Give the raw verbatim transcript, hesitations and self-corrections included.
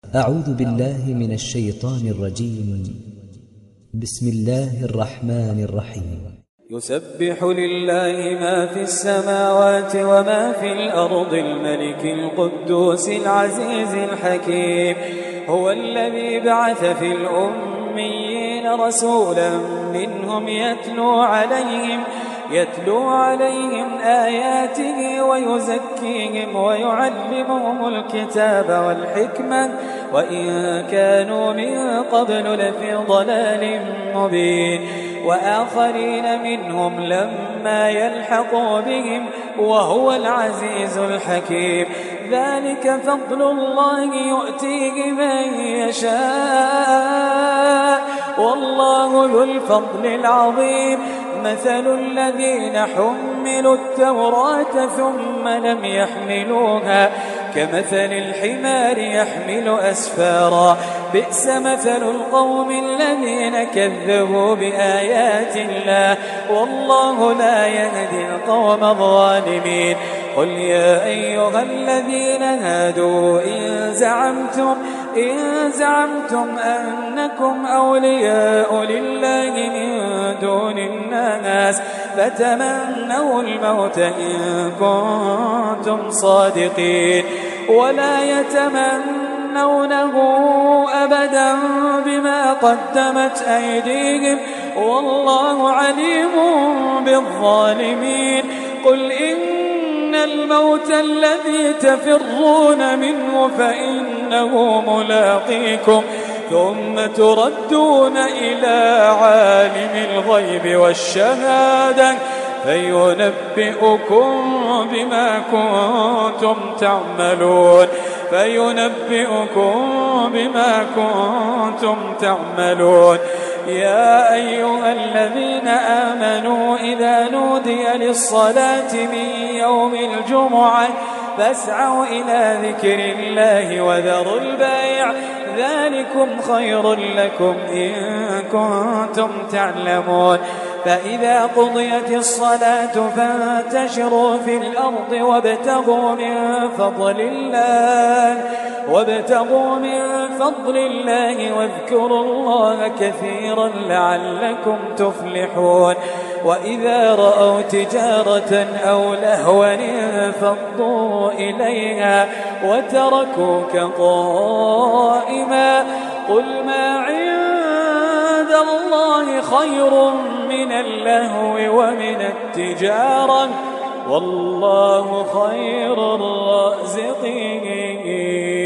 أعوذ بالله من الشيطان الرجيم. بسم الله الرحمن الرحيم. يسبح لله ما في السماوات وما في الأرض الملك القدوس العزيز الحكيم. هو الذي بعث في الأميين رسولا منهم يتلو عليهم يتلو عليهم آياته ويزكيهم ويعلمهم الكتاب والحكمة وإن كانوا من قبل لفي ضلال مبين. وآخرين منهم لما يلحقوا بهم وهو العزيز الحكيم. ذلك فضل الله يؤتيه من يشاء والله ذو الفضل العظيم. مثل الذين حملوا التوراة ثم لم يحملوها كمثل الحمار يحمل أسفارا بئس مثل القوم الذين كذبوا بآيات الله والله لا يهدي القوم الظالمين. قل يا أيها الذين هادوا إن زعمتم إن زعمتم أنكم أولياء لله من دون الناس فتمنوا الموت إن كنتم صادقين ولا يتمنونه أبدا بما قدمت أيديهم والله عليم بالظالمين. قل إن الموت الذي تفرون منه فإنه ملاقيكم ثم تردون إلى عالم الغيب والشهادة فينبئكم بما كنتم تعملون فينبئكم بما كنتم تعملون. يا أيها الذين آمنوا إذا نودي للصلاة من يوم الجمعة فاسعوا إلى ذكر الله وذروا البيع ذلكم خير لكم إن كنتم تعلمون. فإذا قضيت الصلاة فانتشروا في الأرض وابتغوا من فضل الله وابتغوا من فضل الله واذكروا الله كثيرا لعلكم تفلحون. وإذا رأوا تجارة أو لهوا انفضوا إليها وتركوك قائما قل ما عند الله خير من اللهو ومن التجارة والله خير الرازقين.